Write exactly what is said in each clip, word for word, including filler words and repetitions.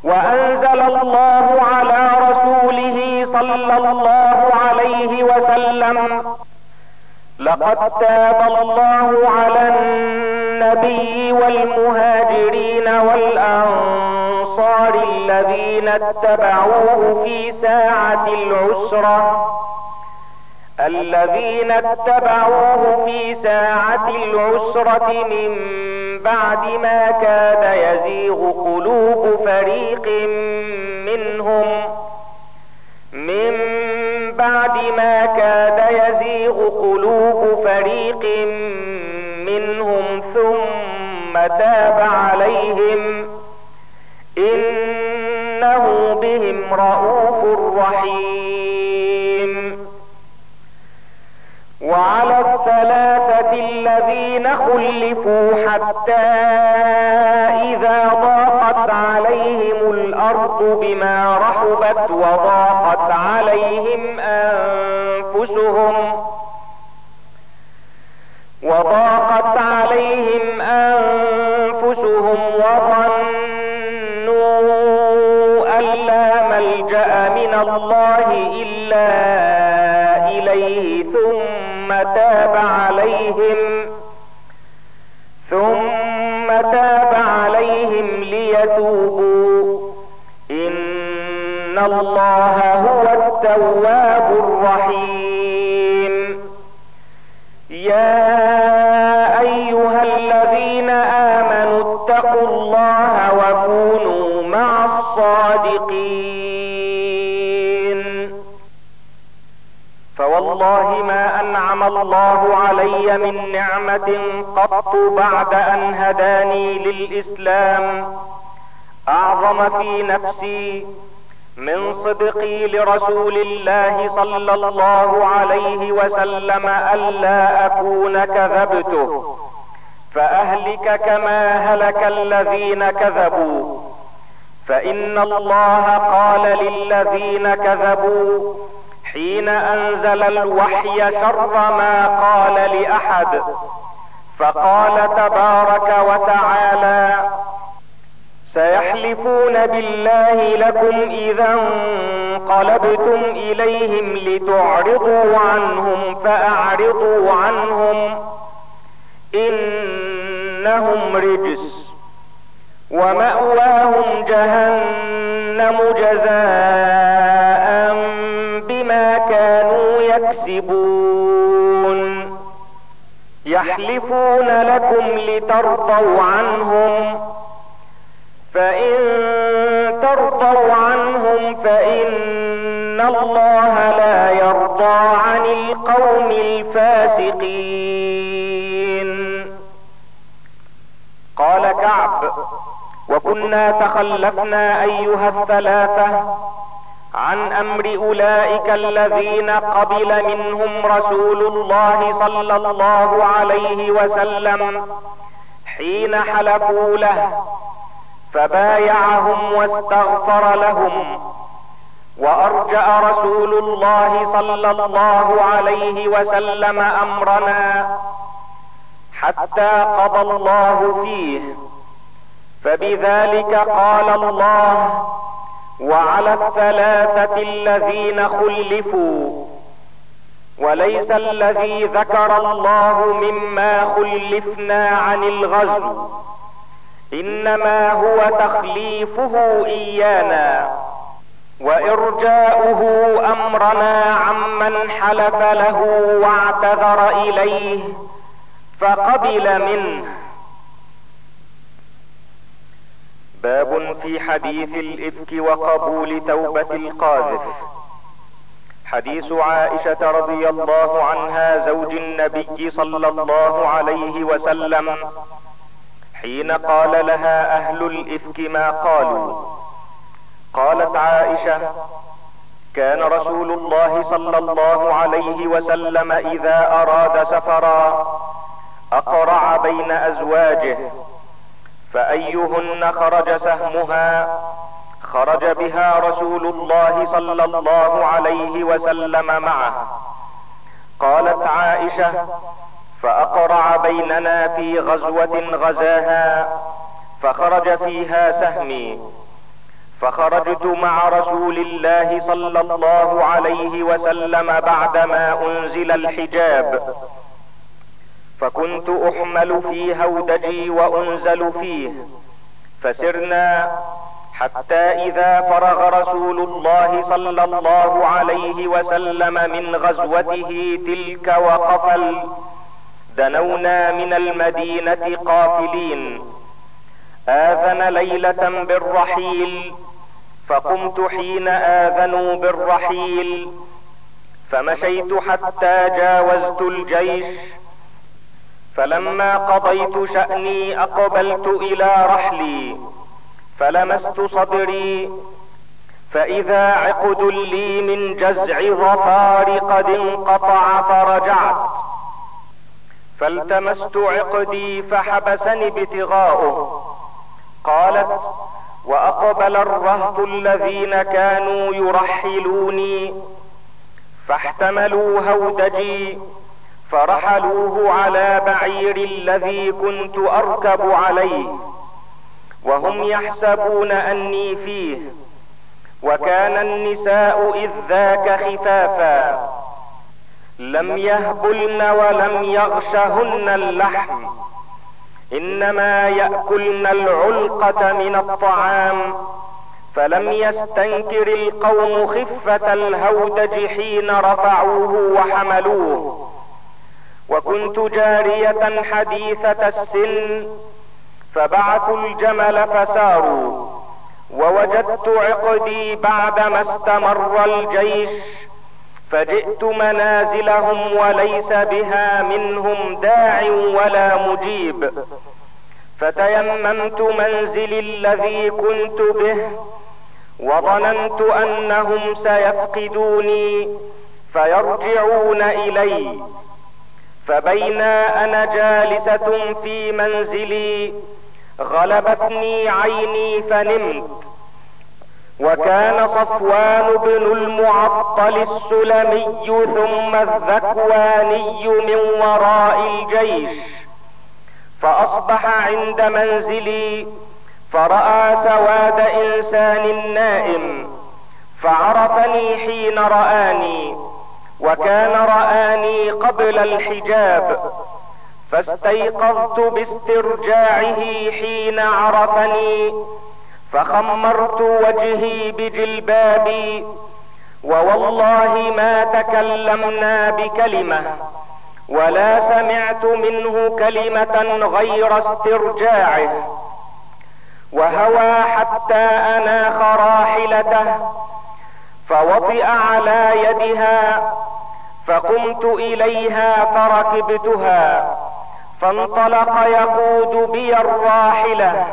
وانزل الله على رسوله صلى الله عليه وسلم: لقد تاب الله على النبي والمهاجرين والانصار الذين اتبعوه في ساعة العسرة الذين اتبعوه في ساعة العسرة من بعد ما كاد يزيغ قلوب فريق منهم من بعد ما كاد يزيغ قلوب فريق منهم ثم تاب عليهم إنه بهم رءوف رحيم. وعلى الثلاثة الذين خلفوا حتى إذا ضاقت عليهم الأرض بما رحبت وضاقت عليهم أنفسهم وضاقت عليهم أنفسهم وظنوا أن لا ملجأ من الله إلا إليه ثم تاب عليهم ثم تاب عليهم ليتوبوا إن الله هو التواب الرحيم. يا أيها الذين آمنوا اتقوا الله وكونوا مع الصادقين. فوالله ما أنعم الله علي من نعمة قط بعد أن هداني للإسلام أعظم في نفسي من صدقي لرسول الله صلى الله عليه وسلم ألا أكون كذبته فأهلك كما هلك الذين كذبوا. فإن الله قال للذين كذبوا حين أنزل الوحي شر ما قال لأحد، فقال تبارك وتعالى: سيحلفون بالله لكم إذا انقلبتم إليهم لتعرضوا عنهم فأعرضوا عنهم إنهم رجس ومأواهم جهنم جزاء بما كانوا يكسبون. يحلفون لكم لترضوا عنهم، فإن ترضوا عنهم فإن الله لا يرضى عن القوم الفاسقين. قال كعب: وكنا تخلفنا أيها الثلاثة عن أمر أولئك الذين قبل منهم رسول الله صلى الله عليه وسلم حين حلفوا له، فبايعهم واستغفر لهم، وأرجأ رسول الله صلى الله عليه وسلم أمرنا حتى قضى الله فيه. فبذلك قال الله: وعلى الثلاثة الذين خلفوا. وليس الذي ذكر الله مما خلفنا عن الغزو، إنما هو تخليفه إيانا وإرجاؤه أمرنا عمن حلف له واعتذر إليه فقبل منه. باب في حديث الإفك وقبول توبة القاذف. حديث عائشة رضي الله عنها زوج النبي صلى الله عليه وسلم حين قال لها أهل الإفك ما قالوا. قالت عائشة: كان رسول الله صلى الله عليه وسلم إذا أراد سفرا أقرع بين أزواجه، فأيهن خرج سهمها خرج بها رسول الله صلى الله عليه وسلم معه. قالت عائشة: فأقرع بيننا في غزوة غزاها فخرج فيها سهمي، فخرجت مع رسول الله صلى الله عليه وسلم بعدما انزل الحجاب، فكنت احمل في هودجي وانزل فيه، فسرنا حتى اذا فرغ رسول الله صلى الله عليه وسلم من غزوته تلك وقفل، دنونا من المدينة قافلين. آذن ليلة بالرحيل، فقمت حين آذنوا بالرحيل، فمشيت حتى جاوزت الجيش، فلما قضيت شأني اقبلت الى رحلي، فلمست صدري فاذا عقد لي من جزع ظفار قد انقطع، فرجعت فالتمست عقدي فحبسني ابتغاؤه. قالت: واقبل الرهط الذين كانوا يرحلوني، فاحتملوا هودجي فرحلوه على بعير الذي كنت اركب عليه، وهم يحسبون اني فيه، وكان النساء اذ ذاك خفافا، لم يهبلن ولم يغشهن اللحم، انما يأكلن العلقة من الطعام. فلم يستنكر القوم خفة الهودج حين رفعوه وحملوه، وكنت جارية حديثة السن، فبعثوا الجمل فساروا، ووجدت عقدي بعدما استمر الجيش، فجئت منازلهم وليس بها منهم داع ولا مجيب، فتيممت منزلي الذي كنت به، وظننت انهم سيفقدوني فيرجعون الي. فبينا انا جالسة في منزلي غلبتني عيني فنمت، وكان صفوان بن المعطل السلمي ثم الذكواني من وراء الجيش، فاصبح عند منزلي فرأى سواد انسان نائم، فعرفني حين رآني، وكان رآني قبل الحجاب، فاستيقظت باسترجاعه حين عرفني، فخمرت وجهي بجلبابي، ووالله ما تكلمنا بكلمة ولا سمعت منه كلمة غير استرجاعه، وهوى حتى اناخ راحلته، فوطئ على يدها، فقمت اليها فركبتها، فانطلق يقود بي الراحلة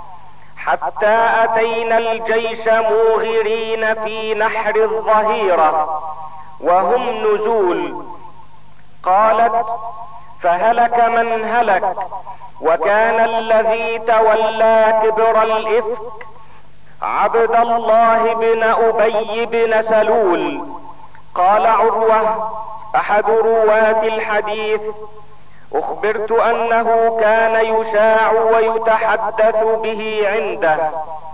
حتى اتينا الجيش موغرين في نحر الظهيرة وهم نزول. قالت: فهلك من هلك، وكان الذي تولى كبر الافك عبد الله بن ابي بن سلول. قال عروة احد رواة الحديث: اخبرت انه كان يشاع ويتحدث به عنده،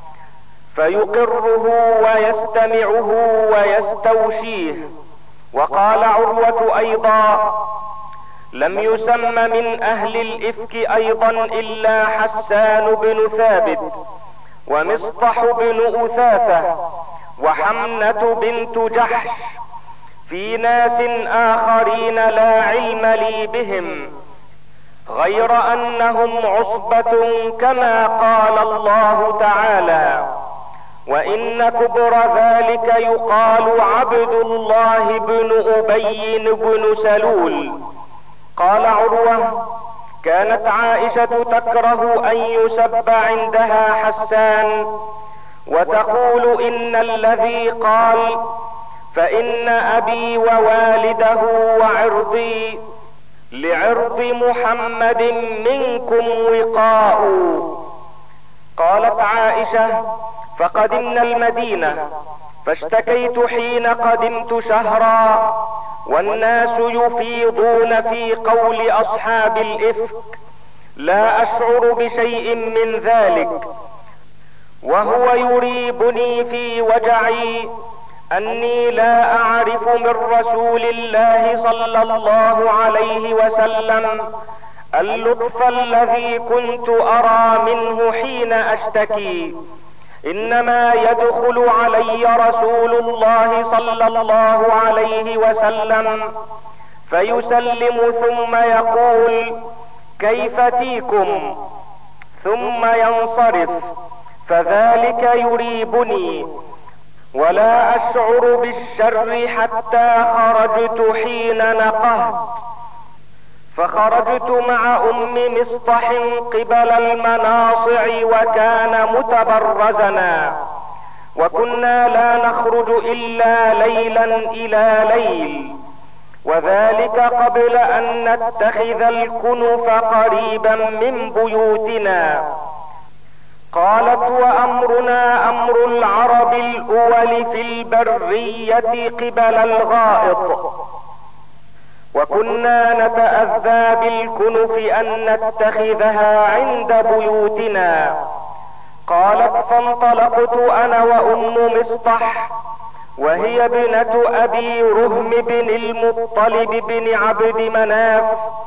فيقره ويستمعه ويستوشيه. وقال عروة ايضا: لم يسم من اهل الافك ايضا الا حسان بن ثابت، ومصطح بن اثاثة، وحمنة بنت جحش، في ناس اخرين لا علم لي بهم، غير انهم عصبة كما قال الله تعالى: وان كبر ذلك يقال عبد الله بن ابي بن سلول. قال عروة: كانت عائشة تكره ان يسب عندها حسان، وتقول ان الذي قال فان ابي ووالده وعرضي لعرض محمد منكم وقاء. قالت عائشة: فقدمنا المدينة، فاشتكيت حين قدمت شهرا والناس يفيضون في قول اصحاب الافك، لا اشعر بشيء من ذلك، وهو يريبني في وجعي اني لا اعرف من رسول الله صلى الله عليه وسلم اللطف الذي كنت ارى منه حين اشتكي، انما يدخل علي رسول الله صلى الله عليه وسلم فيسلم ثم يقول كيف فيكم، ثم ينصرف، فذلك يريبني، ولا اشعر بالشر حتى خرجت حين نقهت، فخرجت مع ام مصطح قبل المناصع وكان متبرزنا، وكنا لا نخرج الا ليلا الى ليل، وذلك قبل ان نتخذ الكنف قريبا من بيوتنا. قالت وامرنا امر العرب الاول في البرية قبل الغائط، وكنا نتأذى بالكنف ان نتخذها عند بيوتنا. قالت فانطلقت انا وام مصطح، وهي ابنة ابي رهم بن المطلب بن عبد مناف،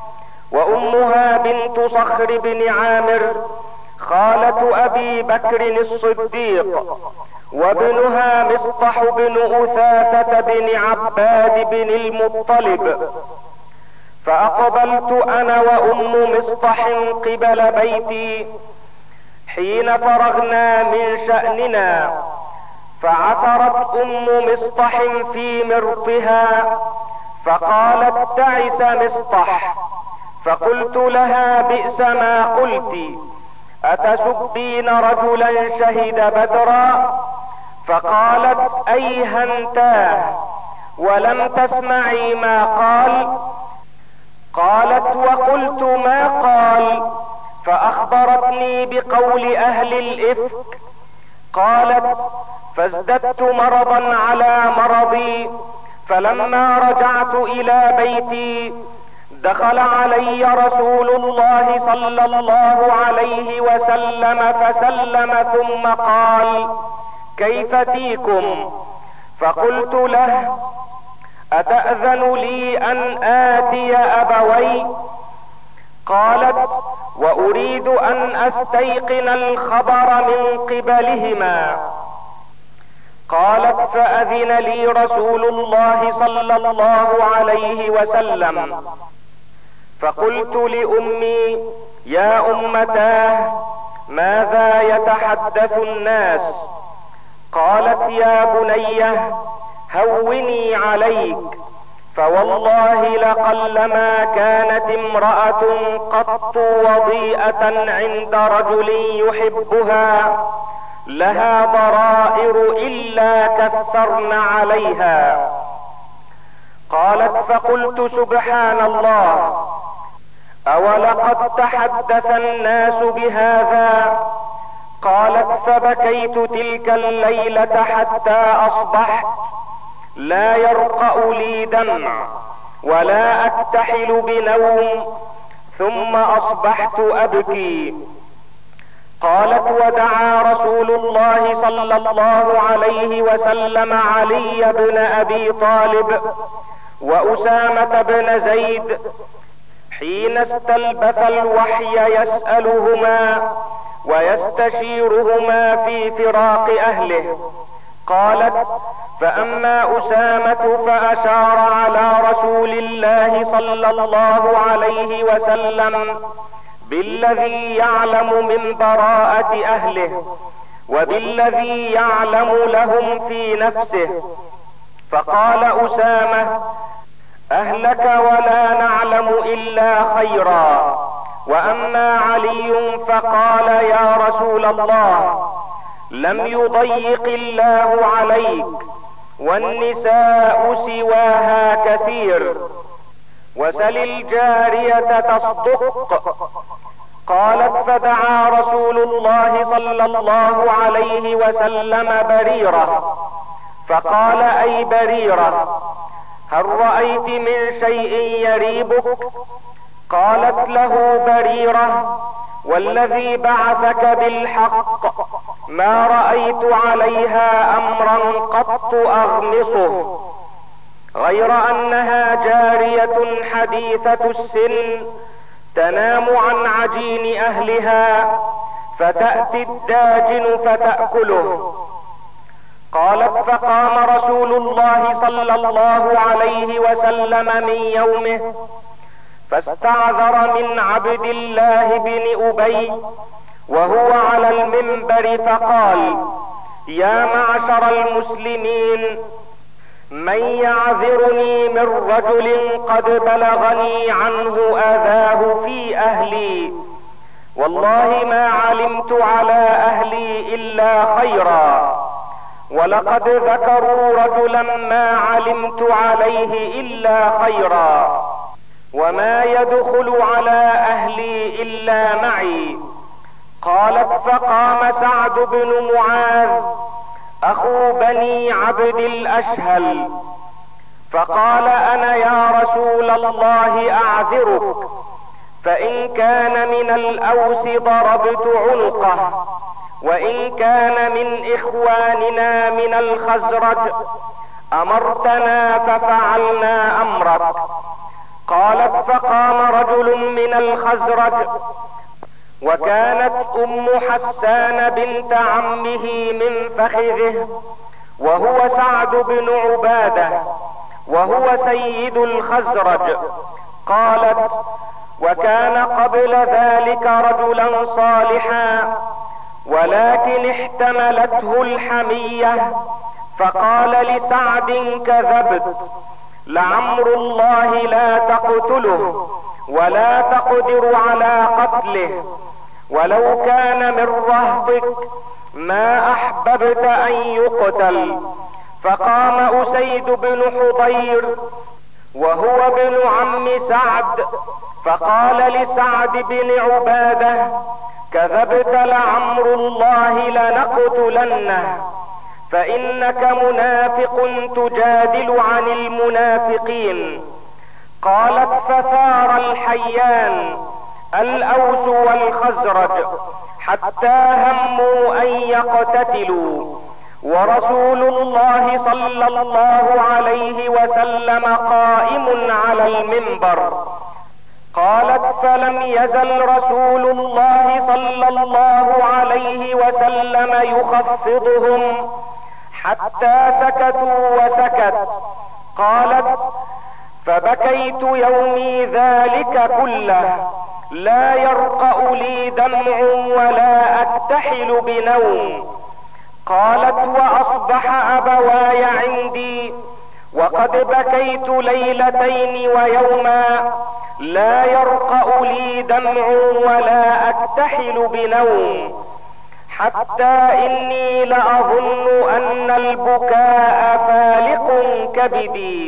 وامها بنت صخر بن عامر خالة ابي بكر الصديق، وابنها مصطح بن اثاثة بن عباد بن المطلب. فاقبلت انا وام مصطح قبل بيتي حين فرغنا من شأننا، فعثرت ام مصطح في مرطها فقالت تعس مصطح، فقلت لها بئس ما قلت، اتسبين رجلا شهد بدرا؟ فقالت ايهنتاه ولم تسمعي ما قال؟ قالت وقلت ما قال، فاخبرتني بقول اهل الافك. قالت فازددت مرضا على مرضي، فلما رجعت الى بيتي دخل علي رسول الله صلى الله عليه وسلم فسلم ثم قال كيف فيكم؟ فقلت له اتأذن لي ان آتي ابوي؟ قالت واريد ان استيقن الخبر من قبلهما. قالت فاذن لي رسول الله صلى الله عليه وسلم، فقلت لامي يا امتاه ماذا يتحدث الناس؟ قالت يا بنيه هوني عليك، فوالله لقلما كانت امرأة قط وضيئة عند رجل يحبها لها ضرائر الا كثرن عليها. قالت فقلت سبحان الله، اولقد تحدث الناس بهذا؟ قالت فبكيت تلك الليلة حتى اصبحت لا يرقأ لي دمع ولا اكتحل بنوم، ثم اصبحت ابكي. قالت ودعا رسول الله صلى الله عليه وسلم علي بن ابي طالب واسامة بن زيد حين استلبث الوحي يسألهما ويستشيرهما في فراق اهله. قالت فاما اسامة فاشار على رسول الله صلى الله عليه وسلم بالذي يعلم من براءة اهله وبالذي يعلم لهم في نفسه، فقال اسامة اهلك ولا نعلم الا خيرا. واما علي فقال يا رسول الله لم يضيق الله عليك، والنساء سواها كثير، وسل الجارية تصدق. قالت فدعا رسول الله صلى الله عليه وسلم بريرة، فقال اي بريرة هل رأيت من شيء يريبك؟ قالت له بريرة والذي بعثك بالحق ما رأيت عليها امرا قط اغمصه، غير انها جارية حديثة السن تنام عن عجين اهلها فتأتي الداجن فتأكله. قالت فقام رسول الله صلى الله عليه وسلم من يومه فاستعذر من عبد الله بن أبي وهو على المنبر فقال: يا معشر المسلمين، من يعذرني من رجل قد بلغني عنه اذاه في اهلي؟ والله ما علمت على اهلي الا خيرا، ولقد ذكروا رجلا ما علمت عليه الا خيرا، وما يدخل على اهلي الا معي. قالت فقام سعد بن معاذ اخو بني عبد الاشهل فقال: انا يا رسول الله اعذرك، فان كان من الاوس ضربت عنقه، وان كان من اخواننا من الخزرج امرتنا ففعلنا امرك. قالت فقام رجل من الخزرج، وكانت ام حسان بنت عمه من فخذه، وهو سعد بن عبادة وهو سيد الخزرج. قالت: وكان قبل ذلك رجلا صالحا، ولكن احتملته الحمية، فقال لسعد: كذبت، لعمر الله لا تقتله ولا تقدر على قتله، ولو كان من رهطك ما احببت ان يقتل. فقام اسيد بن حضير وهو ابن عم سعد فقال لسعد بن عبادة: كذبت، لعمر الله لنقتلنه، فانك منافق تجادل عن المنافقين. قالت فثار الحيان الاوس والخزرج حتى هموا ان يقتتلوا، ورسول الله صلى الله عليه وسلم قائم على المنبر. قالت فلم يزل رسول الله صلى الله عليه وسلم يخفضهم حتى سكتوا وسكت. قالت فبكيت يومي ذلك كله، لا يرقأ لي دمع ولا اكتحل بنوم. قالت واصبح ابواي عندي وقد بكيت ليلتين ويوما، لا يرقأ لي دمع ولا اكتحل بنوم، حتى اني لاظن ان البكاء فالق كبدي.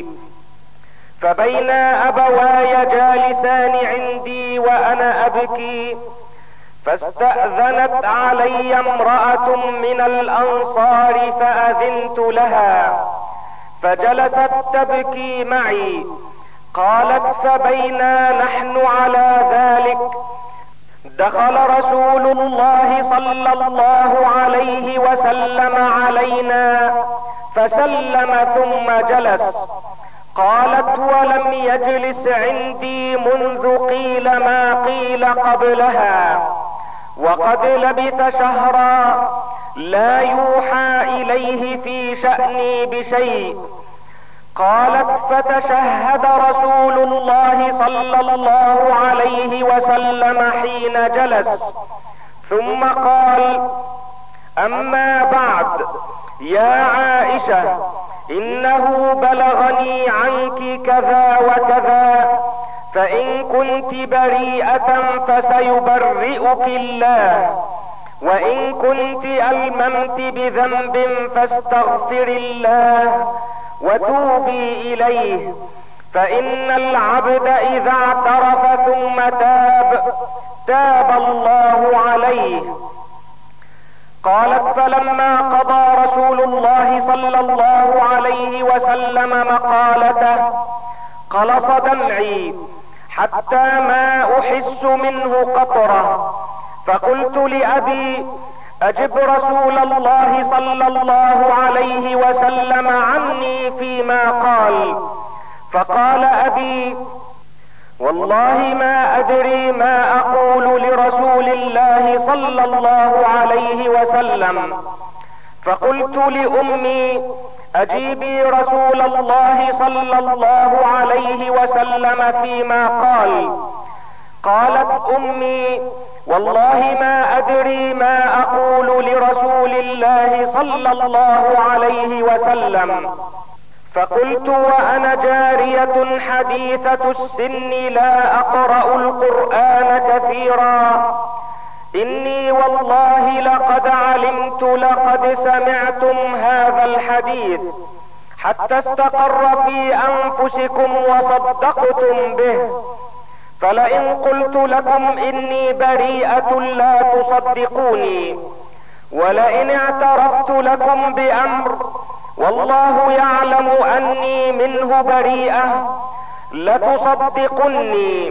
فبينا ابواي جالسان عندي وانا ابكي، فاستأذنت علي امرأة من الانصار فاذنت لها، فجلست تبكي معي. قالت فبينا نحن على ذلك دخل رسول الله صلى الله عليه وسلم علينا فسلم ثم جلس. قالت ولم يجلس عندي منذ قيل ما قيل قبلها، وقد لبث شهرا لا يوحى اليه في شأني بشيء. قالت فتشهد رسول الله صلى الله عليه وسلم حين جلس، ثم قال: اما بعد يا عائشة، انه بلغني عنك كذا وكذا، فان كنت بريئة فسيبرئك الله، وان كنت الممت بذنب فاستغفر الله وتوبي اليه، فان العبد اذا اعترف ثم تاب تاب الله عليه. قالت فلما قضى رسول الله صلى الله عليه وسلم مقالته قلص دمعي حتى ما احس منه قطرة، فقلت لأبي: أجب رسول الله صلى الله عليه وسلم عني فيما قال. فقال أبي: والله ما أدري ما أقول لرسول الله صلى الله عليه وسلم. فقلت لأمي: أجيبي رسول الله صلى الله عليه وسلم فيما قال. قالت أمي: والله ما أدري ما أقول لرسول الله صلى الله عليه وسلم. فقلت وأنا جارية حديثة السن لا أقرأ القرآن كثيرا: إني والله لقد علمت لقد سمعتم هذا الحديث حتى استقر في أنفسكم وصدقتم به، فلئن قلت لكم إني بريئة لا تصدقوني، ولئن اعترفت لكم بأمر والله يعلم أني منه بريئة لتصدقني.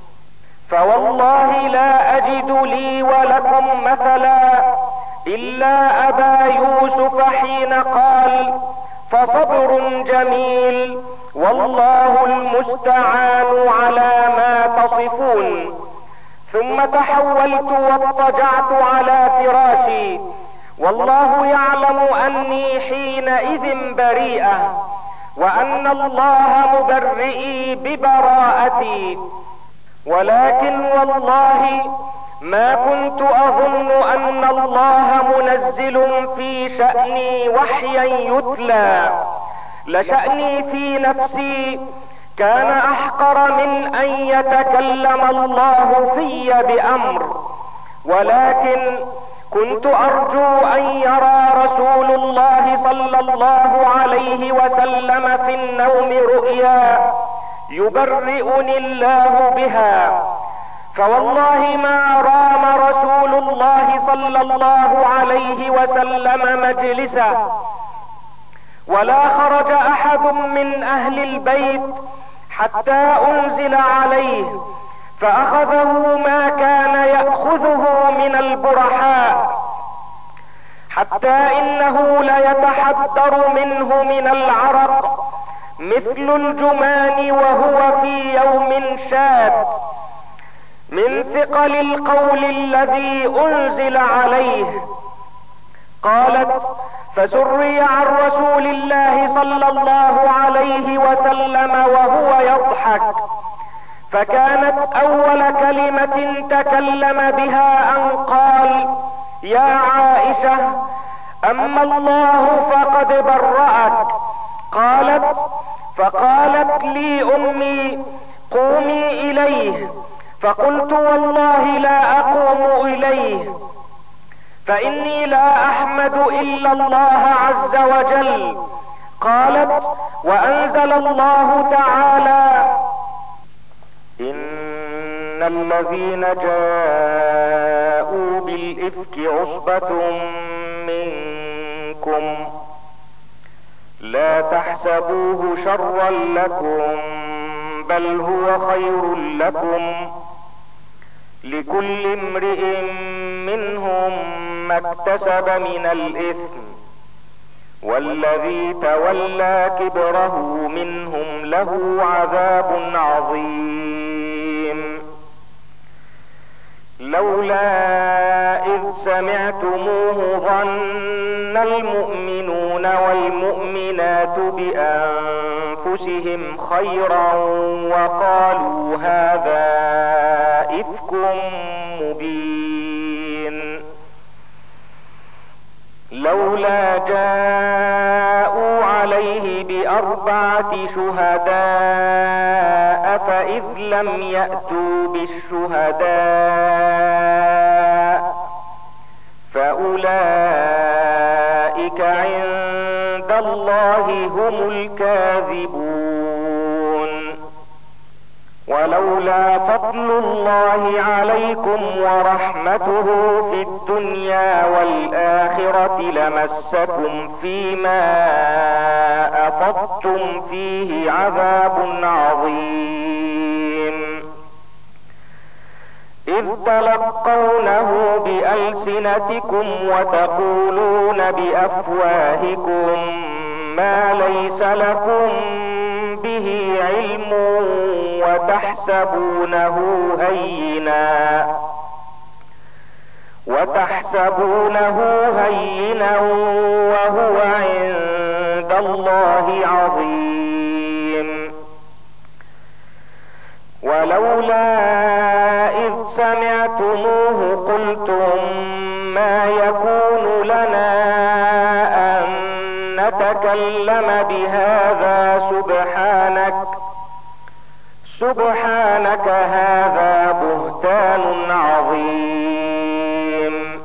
فوالله لا أجد لي ولكم مثلا إلا أبا يوسف حين قال: فصبر جميل والله المستعان على ما تصفون. ثم تحولت واضطجعت على فراشي، والله يعلم أني حينئذ بريئة، وأن الله مبرئي ببراءتي، ولكن والله ما كنت أظن أن الله منزل في شأني وحيا يتلى، لشأني في نفسي كان أحقر من أن يتكلم الله في بأمر، ولكن كنت أرجو أن يرى رسول الله صلى الله عليه وسلم في النوم رؤيا يبرئني الله بها. فوالله ما رام رسول الله صلى الله عليه وسلم مجلسه، ولا خرج أحد من أهل البيت حتى أنزل عليه فأخذه ما كان يأخذه من البرحاء، حتى إنه ليتحدر منه من العرق مثل الجمان وهو في يوم شاد من ثقل القول الذي أنزل عليه. قالت: فسري عن رسول الله صلى الله عليه وسلم وهو يضحك، فكانت أول كلمة تكلم بها أن قال: يا عائشة، أما الله فقد برأك. قالت: فقالت لي أمي: قومي إليه. فقلت: والله لا أقوم إليه، فإني لا أحمد إلا الله عز وجل. قالت: وأنزل الله تعالى: إن الذين جاءوا بالإفك عصبة منكم لا تحسبوه شرا لكم بل هو خير لكم، لكل امرئ منهم ما اكتسب من الإثم، والذي تولى كبره منهم له عذاب عظيم. لولا إذ سمعتموه ظن المؤمنون والمؤمنات بأنفسهم خيرا وقالوا هذا إفك مبين. لولا جاءوا عليه بأربعة شهداء فإذ لم يأتوا بالشهداء فأولئك عند الله هم الكاذبون. ولولا فضل الله عليكم ورحمته في الدنيا والآخرة لمسكم فيما أفضتم فيه عذاب عظيم. إذ إذ تلقونه بألسنتكم وتقولون بأفواهكم ما ليس لكم به علم وتحسبونه هينا وتحسبونه هينا وهو عند الله عظيم. ولولا إذ سمعتموه قلتم ما يكون لنا أن نتكلم بهذا سبحانك سبحانك هذا بهتان عظيم.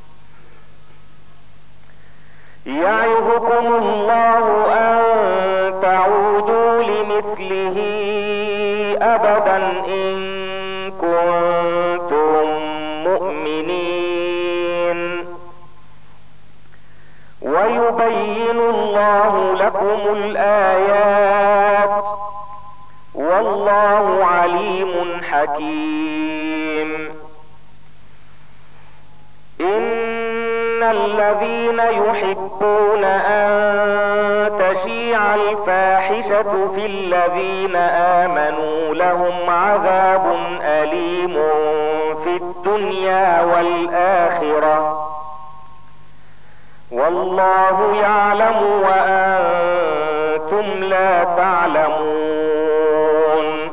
يعظكم الله أن تعودوا لمثله أبدا إن كنتم مؤمنين. ويبين الله لكم الآيات والله عليم حكيم. إن الذين يحبون أن تشيع الفاحشة في الذين آمنوا لهم عذاب أليم في الدنيا والآخرة والله يعلم وأنتم لا تعلمون.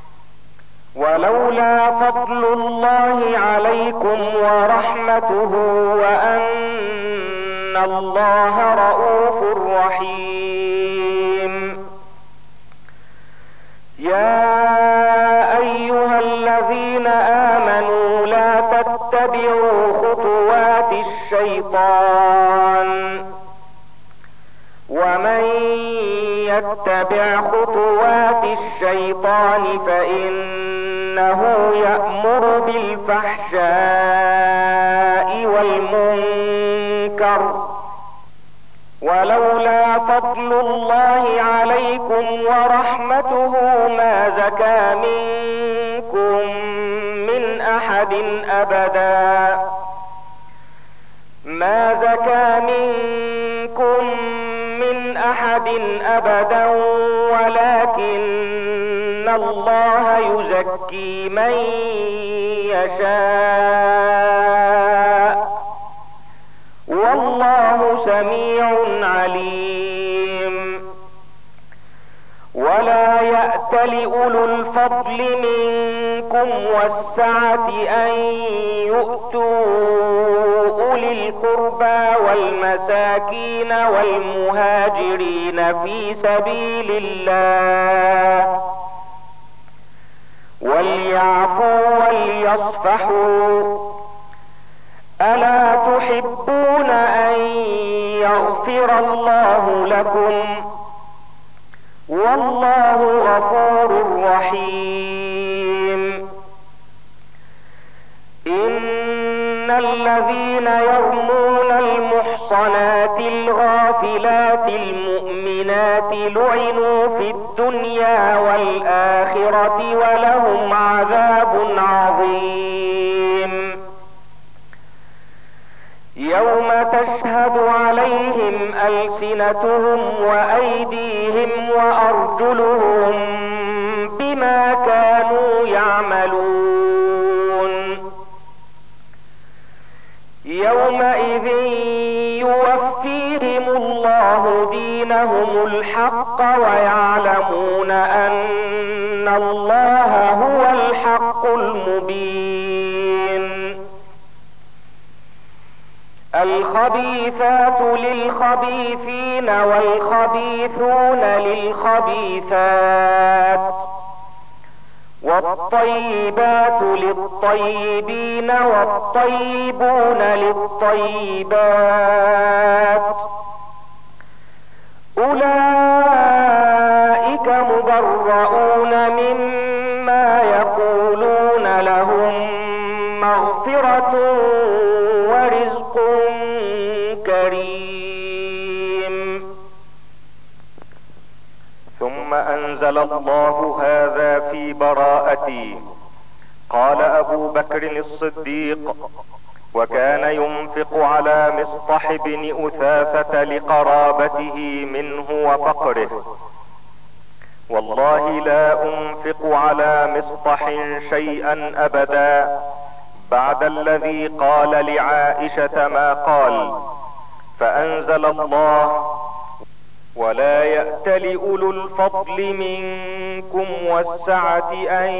ولولا فضل الله عليكم ورحمته وأن الله رؤوف رحيم. يا أيها الذين آمنوا لا تتبعوا خطوات الشيطان ومن يتبع خطوات الشيطان فإنه يأمر بالفحشاء والمنكر. ولولا فضل الله عليكم ورحمته ما زكى منكم من أحد أبدا ما زكى منكم من أحد أبدا ولكن الله يزكي من يشاء والله سميع عليم. ولا يأتل أولو الفضل منكم والسعة أن يؤتوا أولي القربى والمساكين والمهاجرين في سبيل الله وليعفوا وليصفحوا ألا تحبون أن يغفر الله لكم والله غفور رحيم. إن الذين يرمون المحصنات الغافلات المؤمنات لعنوا في الدنيا والآخرة ولهم عذاب عظيم. يوم تشهد عليهم ألسنتهم وأيديهم وأرجلهم بما كانوا يعملون. يومئذ يوفيهم الله دينهم الحق ويعلمون أن الله هو الحق المبين. الخبيثات للخبيثين والخبيثون للخبيثات والطيبات للطيبين والطيبون للطيبات أولئك مبرؤون مما يقولون لهم مغفرة ورزق كريم. ثم أنزل الله هذا في براءتي قال ابو بكر الصديق: وكان ينفق على مصطح بن اثاثة لقرابته منه وفقره. والله لا انفق على مصطح شيئا ابدا بعد الذي قال لعائشة ما قال. فانزل الله: ولا يأتل اولو الفضل منكم والسعة ان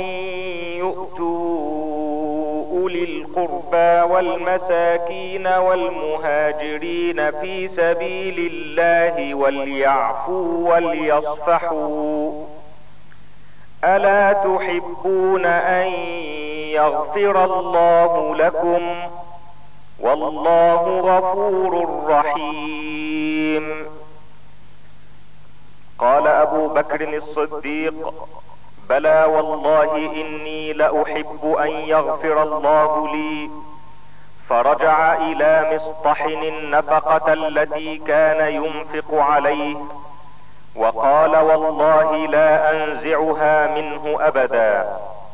يؤتوا اولي القربى والمساكين والمهاجرين في سبيل الله وليعفوا وليصفحوا الا تحبون ان يغفر الله لكم والله غفور رحيم. قال ابو بكر الصديق: بلى والله اني لاحب ان يغفر الله لي. فرجع الى مصطح النفقة التي كان ينفق عليه وقال: والله لا انزعها منه ابدا.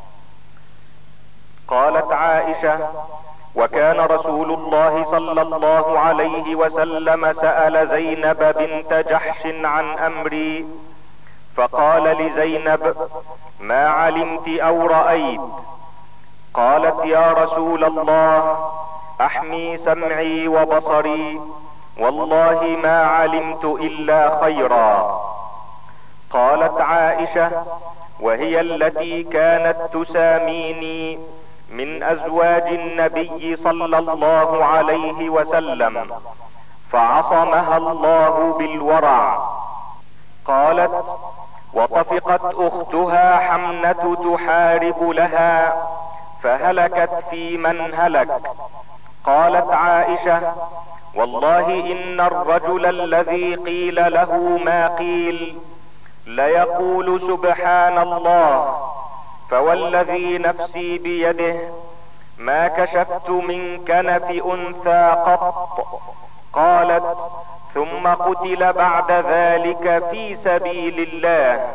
قالت عائشة: وكان رسول الله صلى الله عليه وسلم سأل زينب بنت جحش عن امري فقال لزينب: ما علمت او رأيت؟ قالت: يا رسول الله احمي سمعي وبصري والله ما علمت الا خيرا. قالت عائشة: وهي التي كانت تساميني من ازواج النبي صلى الله عليه وسلم فعصمها الله بالورع. قالت: وطفقت اختها حمنة تحارب لها فهلكت في من هلك. قالت عائشة: والله ان الرجل الذي قيل له ما قيل ليقول سبحان الله، فوالذي نفسي بيده ما كشفت من كنف انثى قط. قالت: ثم قتل بعد ذلك في سبيل الله.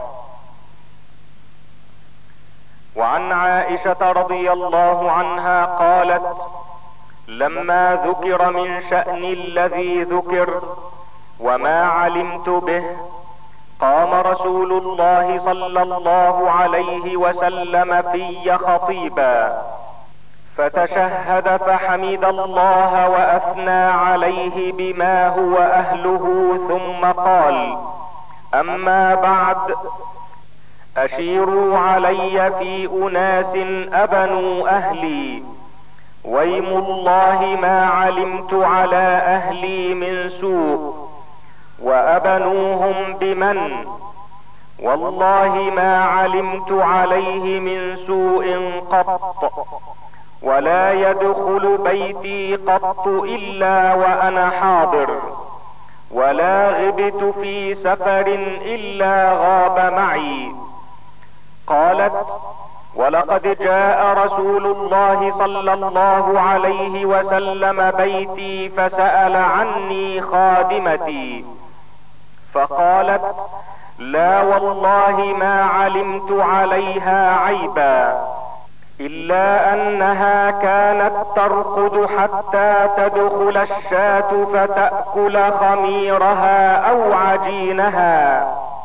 وعن عائشة رضي الله عنها قالت: لما ذكر من شأن الذي ذكر وما علمت به قام رسول الله صلى الله عليه وسلم في خطيبا فتشهد فحمد الله واثنى عليه بما هو اهله ثم قال: اما بعد، اشيروا علي في اناس ابنوا اهلي، ويم الله ما علمت على اهلي من سوء، وابنوهم بمن، والله ما علمت عليه من سوء قط، ولا يدخل بيتي قط الا وانا حاضر، ولا غبت في سفر الا غاب معي. قالت: ولقد جاء رسول الله صلى الله عليه وسلم بيتي فسأل عني خادمتي فقالت: لا والله ما علمت عليها عيبا الا انها كانت ترقد حتى تدخل الشاة فتأكل خميرها او عجينها.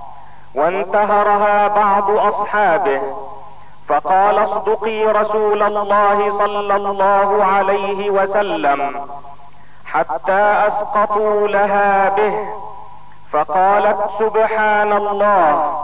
وانتهرها بعض اصحابه فقال: اصدقي رسول الله صلى الله عليه وسلم، حتى اسقطوا لها به. فقالت: سبحان الله،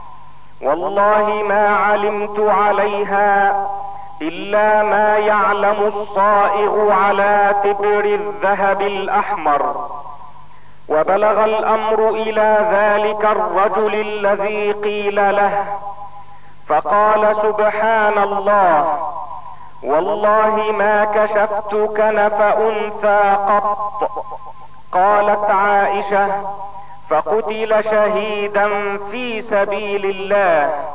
والله ما علمت عليها الا ما يعلم الصائغ على تبر الذهب الاحمر. وبلغ الامر الى ذلك الرجل الذي قيل له فقال: سبحان الله، والله ما كشفت كنف انثى قط. قالت عائشة: فقتل شهيدا في سبيل الله.